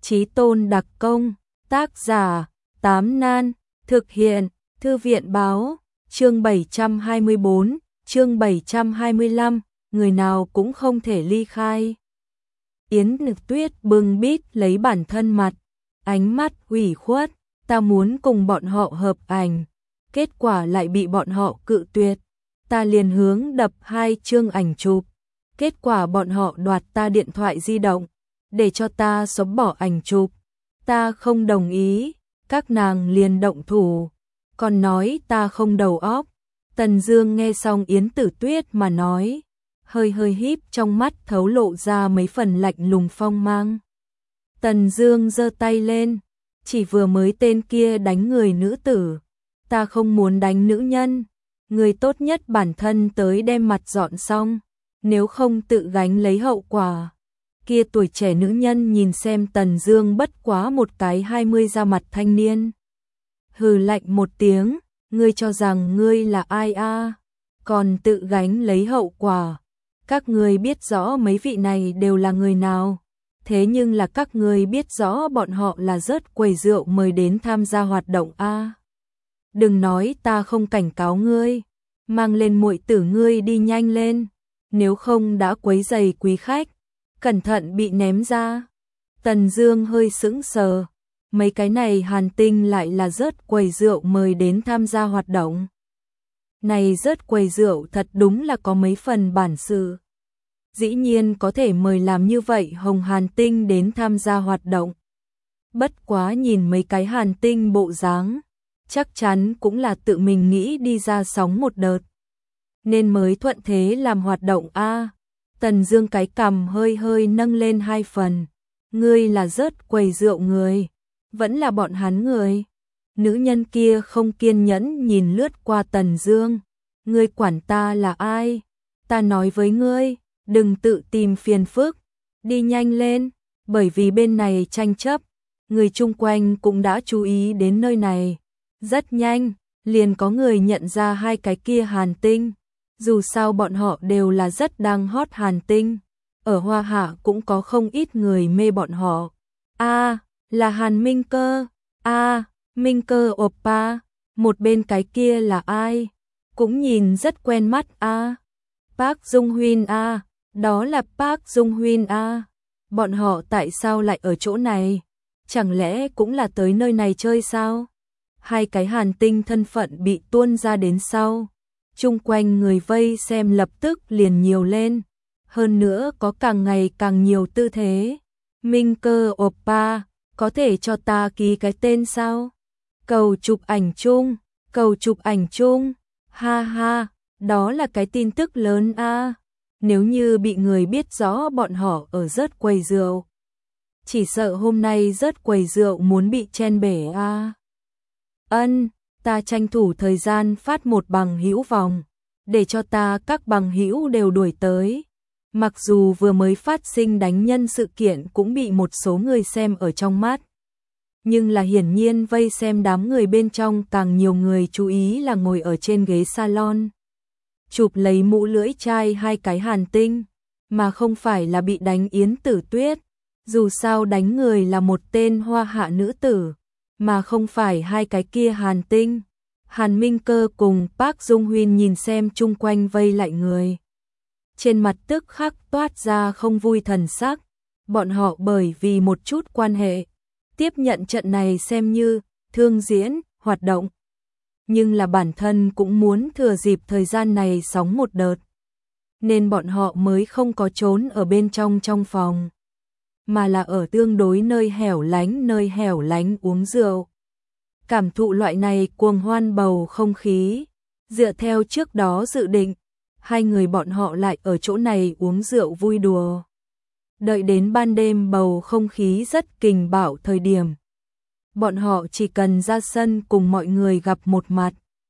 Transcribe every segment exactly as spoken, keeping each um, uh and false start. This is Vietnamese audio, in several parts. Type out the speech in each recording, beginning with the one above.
Chí tôn đặc công, tác giả, Tám Nan, thực hiện, Thư viện báo, chương bảy trăm hai mươi bốn, chương bảy trăm hai mươi lăm, người nào cũng không thể ly khai. Yến Nhược Tuyết bưng bít lấy bản thân mặt, ánh mắt ủy khuất, ta muốn cùng bọn họ hợp ảnh, kết quả lại bị bọn họ cự tuyệt. Ta liền hướng đập hai chương ảnh chụp, kết quả bọn họ đoạt ta điện thoại di động, để cho ta xóa bỏ ảnh chụp. Ta không đồng ý, các nàng liền động thủ, còn nói ta không đầu óc. Tần Dương nghe xong Yến Tử Tuyết mà nói, hơi hơi híp trong mắt thấu lộ ra mấy phần lạnh lùng phong mang. Tần Dương giơ tay lên, chỉ vừa mới tên kia đánh người nữ tử, ta không muốn đánh nữ nhân, người tốt nhất bản thân tới đem mặt dọn xong, nếu không tự gánh lấy hậu quả. Kia tuổi trẻ nữ nhân nhìn xem Tần Dương bất quá một cái hai mươi ra mặt thanh niên, hừ lạnh một tiếng, ngươi cho rằng ngươi là ai a, còn tự gánh lấy hậu quả. Các ngươi biết rõ mấy vị này đều là người nào, thế nhưng là các ngươi biết rõ bọn họ là rớt quầy rượu mời đến tham gia hoạt động a. Đừng nói ta không cảnh cáo ngươi, mang lên muội tử ngươi đi nhanh lên, nếu không đã quấy rầy quý khách, cẩn thận bị ném ra. Tần Dương hơi sững sờ, mấy cái này Hàn Tinh lại là rớt quầy rượu mời đến tham gia hoạt động. Này rớt quầy rượu thật đúng là có mấy phần bản sự. Dĩ nhiên có thể mời làm như vậy Hồng Hàn Tinh đến tham gia hoạt động. Bất quá nhìn mấy cái Hàn Tinh bộ dáng, chắc chắn cũng là tự mình nghĩ đi ra sóng một đợt, nên mới thuận thế làm hoạt động a. Tần Dương cái cằm hơi hơi nâng lên hai phần, ngươi là rớt quầy rượu người, vẫn là bọn hắn người. Nữ nhân kia không kiên nhẫn nhìn lướt qua Tần Dương, ngươi quản ta là ai? Ta nói với ngươi, đừng tự tìm phiền phức, đi nhanh lên, bởi vì bên này tranh chấp, người chung quanh cũng đã chú ý đến nơi này. Rất nhanh, liền có người nhận ra hai cái kia Hàn Tinh, dù sao bọn họ đều là rất đang hot Hàn Tinh, ở Hoa Hạ cũng có không ít người mê bọn họ. A, à, là Hàn Minh Cơ, a, à, Minh Cơ oppa, một bên cái kia là ai? Cũng nhìn rất quen mắt a. À. Park Dung Huyên a, à, đó là Park Dung Huyên a. À. Bọn họ tại sao lại ở chỗ này? Chẳng lẽ cũng là tới nơi này chơi sao? Hai cái Hàn Tinh thân phận bị tuôn ra đến sau, chung quanh người vây xem lập tức liền nhiều lên, hơn nữa có càng ngày càng nhiều tư thế. Minh Cơ oppa, có thể cho ta ký cái tên sao? Cầu chụp ảnh chung, cầu chụp ảnh chung, ha ha, đó là cái tin tức lớn a. À. Nếu như bị người biết rõ bọn họ ở rớt quầy rượu, chỉ sợ hôm nay rớt quầy rượu muốn bị chen bể a. À. Ân, ta tranh thủ thời gian phát một bằng hữu vòng, để cho ta các bằng hữu đều đuổi tới. Mặc dù vừa mới phát sinh đánh nhân sự kiện cũng bị một số người xem ở trong mắt, nhưng là hiển nhiên vây xem đám người bên trong càng nhiều người chú ý là ngồi ở trên ghế salon, chụp lấy mũ lưỡi chai hai cái Hàn Tinh, mà không phải là bị đánh Yến Tử Tuyết. Dù sao đánh người là một tên Hoa Hạ nữ tử, mà không phải hai cái kia Hàn Tinh. Hàn Minh Cơ cùng Park Dung Huyên nhìn xem chung quanh vây lại người, trên mặt tức khắc toát ra không vui thần sắc. Bọn họ bởi vì một chút quan hệ, tiếp nhận trận này xem như thương diễn, hoạt động. Nhưng là bản thân cũng muốn thừa dịp thời gian này sóng một đợt, nên bọn họ mới không có trốn ở bên trong trong phòng, mà là ở tương đối nơi hẻo lánh nơi hẻo lánh uống rượu. Cảm thụ loại này cuồng hoan bầu không khí, dựa theo trước đó dự định, hai người bọn họ lại ở chỗ này uống rượu vui đùa. Đợi đến ban đêm bầu không khí rất kình bạo thời điểm, bọn họ chỉ cần ra sân cùng mọi người gặp một mặt,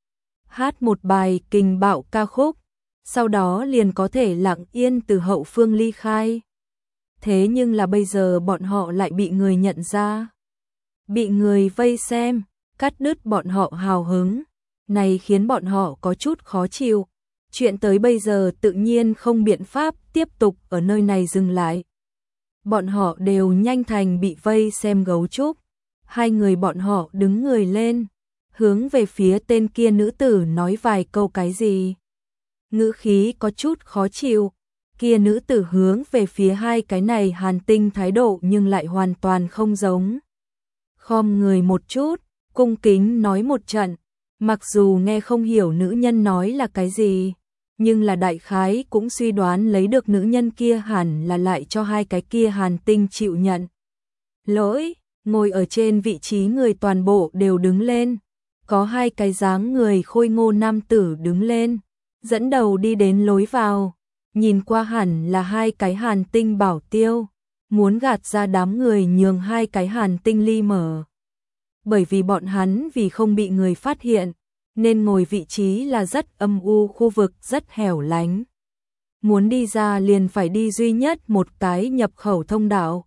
hát một bài kình bạo ca khúc, sau đó liền có thể lặng yên từ hậu phương ly khai. Thế nhưng là bây giờ bọn họ lại bị người nhận ra, bị người vây xem, cắt đứt bọn họ hào hứng, này khiến bọn họ có chút khó chịu. Chuyện tới bây giờ tự nhiên không biện pháp tiếp tục ở nơi này dừng lại. bọn họ đều nhanh thành bị vây xem gấu trúc. Hai người bọn họ đứng người lên, hướng về phía tên kia nữ tử nói vài câu cái gì. Ngữ khí có chút khó chịu, kia nữ tử hướng về phía hai cái này Hàn Tinh thái độ nhưng lại hoàn toàn không giống. Khom người một chút, cung kính nói một trận, mặc dù nghe không hiểu nữ nhân nói là cái gì, nhưng là đại khái cũng suy đoán lấy được nữ nhân kia hẳn là lại cho hai cái kia Hàn Tinh chịu nhận lỗi. Ngồi ở trên vị trí người toàn bộ đều đứng lên, có hai cái dáng người khôi ngô nam tử đứng lên, dẫn đầu đi đến lối vào, nhìn qua hẳn là hai cái Hàn Tinh bảo tiêu, muốn gạt ra đám người nhường hai cái Hàn Tinh ly mở. Bởi vì bọn hắn vì không bị người phát hiện, nên ngồi vị trí là rất âm u, khu vực rất hẻo lánh. Muốn đi ra liền phải đi duy nhất một cái nhập khẩu thông đạo.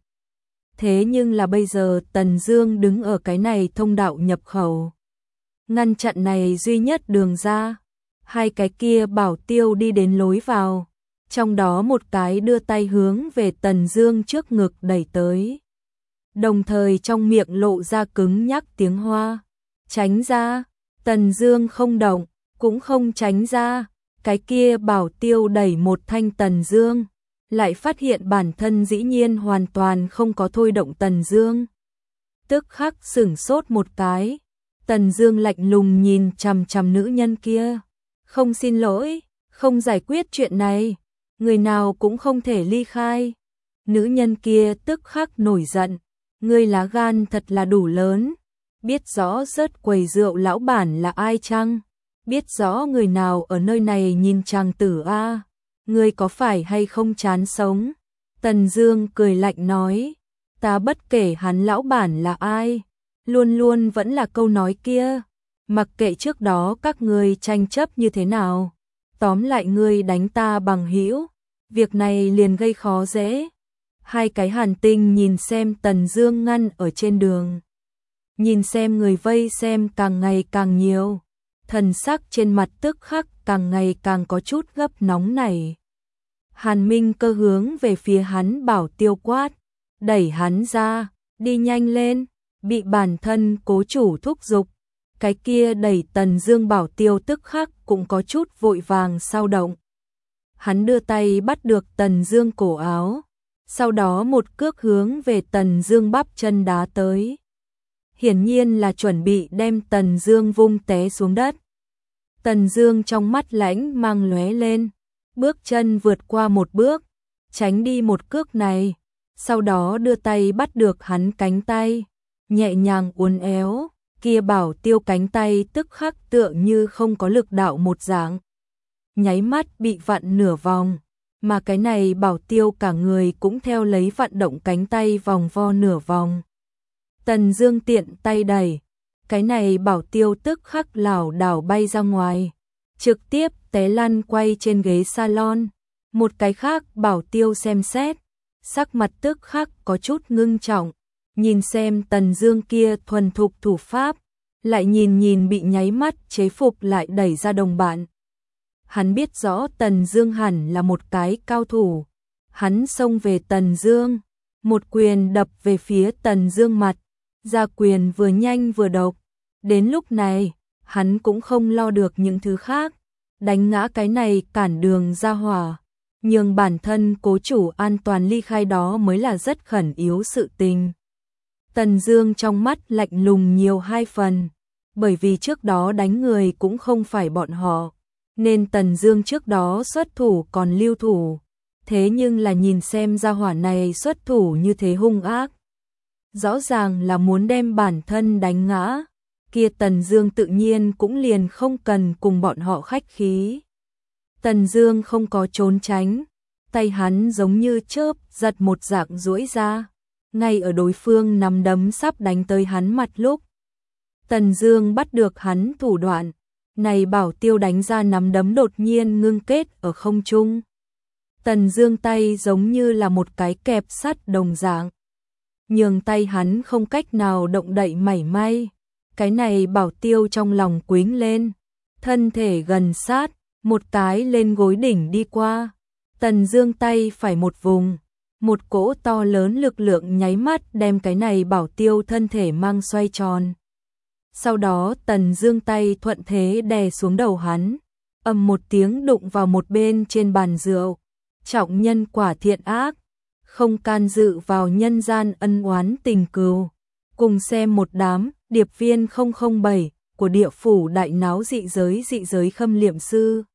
Thế nhưng là bây giờ Tần Dương đứng ở cái này thông đạo nhập khẩu, ngăn chặn này duy nhất đường ra. Hai cái kia bảo tiêu đi đến lối vào, trong đó một cái đưa tay hướng về Tần Dương trước ngực đẩy tới, đồng thời trong miệng lộ ra cứng nhắc tiếng Hoa. Tránh ra. Tần Dương không động, cũng không tránh ra. Cái kia bảo tiêu đẩy một thanh Tần Dương, lại phát hiện bản thân dĩ nhiên hoàn toàn không có thôi động Tần Dương. Tức khắc sửng sốt một cái. Tần Dương lạnh lùng nhìn chằm chằm nữ nhân kia. Không xin lỗi, không giải quyết chuyện này, người nào cũng không thể ly khai. Nữ nhân kia tức khắc nổi giận. Ngươi lá gan thật là đủ lớn. Biết rõ rớt quầy rượu lão bản là ai chăng? Biết rõ người nào ở nơi này nhìn chàng tử a? Ngươi có phải hay không chán sống? Tần Dương cười lạnh nói, ta bất kể hắn lão bản là ai, luôn luôn vẫn là câu nói kia, mặc kệ trước đó các ngươi tranh chấp như thế nào, tóm lại ngươi đánh ta bằng hữu, việc này liền gây khó dễ. Hai cái Hàn Tinh nhìn xem Tần Dương ngăn ở trên đường, nhìn xem người vây xem càng ngày càng nhiều, thần sắc trên mặt tức khắc càng ngày càng có chút gấp nóng nảy. Hàn Minh Cơ hướng về phía hắn bảo tiêu quát, đẩy hắn ra, đi nhanh lên, bị bản thân cố chủ thúc giục. Cái kia đẩy Tần Dương bảo tiêu tức khắc cũng có chút vội vàng sao động. Hắn đưa tay bắt được Tần Dương cổ áo, sau đó một cước hướng về Tần Dương bắp chân đá tới. Hiển nhiên là chuẩn bị đem Tần Dương vung té xuống đất. Tần Dương trong mắt lãnh mang lóe lên, bước chân vượt qua một bước, tránh đi một cước này, sau đó đưa tay bắt được hắn cánh tay, nhẹ nhàng uốn éo, kia bảo tiêu cánh tay tức khắc tựa như không có lực đạo một dạng, nháy mắt bị vặn nửa vòng, mà cái này bảo tiêu cả người cũng theo lấy vận động cánh tay vòng vo nửa vòng. Tần Dương tiện tay đẩy, cái này bảo tiêu tức khắc lảo đảo bay ra ngoài, trực tiếp té lăn quay trên ghế salon. Một cái khác bảo tiêu xem xét, sắc mặt tức khắc có chút ngưng trọng, nhìn xem Tần Dương kia thuần thục thủ pháp, lại nhìn nhìn bị nháy mắt chế phục lại đẩy ra đồng bạn. Hắn biết rõ Tần Dương hẳn là một cái cao thủ, hắn xông về Tần Dương, một quyền đập về phía Tần Dương mặt, ra quyền vừa nhanh vừa độc. Đến lúc này, hắn cũng không lo được những thứ khác, đánh ngã cái này cản đường ra hỏa, nhưng bản thân cố chủ an toàn ly khai đó mới là rất khẩn yếu sự tình. Tần Dương trong mắt lạnh lùng nhiều hai phần, bởi vì trước đó đánh người cũng không phải bọn họ, nên Tần Dương trước đó xuất thủ còn lưu thủ, thế nhưng là nhìn xem gia hỏa này xuất thủ như thế hung ác, rõ ràng là muốn đem bản thân đánh ngã, kia Tần Dương tự nhiên cũng liền không cần cùng bọn họ khách khí. Tần Dương không có trốn tránh, tay hắn giống như chớp giật một dạng duỗi ra, ngay ở đối phương nắm đấm sắp đánh tới hắn mặt lúc. Tần Dương bắt được hắn thủ đoạn, này bảo tiêu đánh ra nắm đấm đột nhiên ngưng kết ở không trung. Tần Dương tay giống như là một cái kẹp sắt đồng dạng, nhường tay hắn không cách nào động đậy mảy may. Cái này bảo tiêu trong lòng quĩnh lên, thân thể gần sát, một cái lên gối đỉnh đi qua. Tần Dương tay phải một vùng, Một cỗ to lớn lực lượng nháy mắt đem cái này bảo tiêu thân thể mang xoay tròn. Sau đó Tần Dương tay thuận thế đè xuống đầu hắn, ầm một tiếng đụng vào một bên trên bàn rượu. Trọng nhân quả thiện ác, không can dự vào nhân gian ân oán tình cừu. Cùng xem một đám điệp viên không không bảy của địa phủ đại náo dị giới dị giới khâm liệm sư.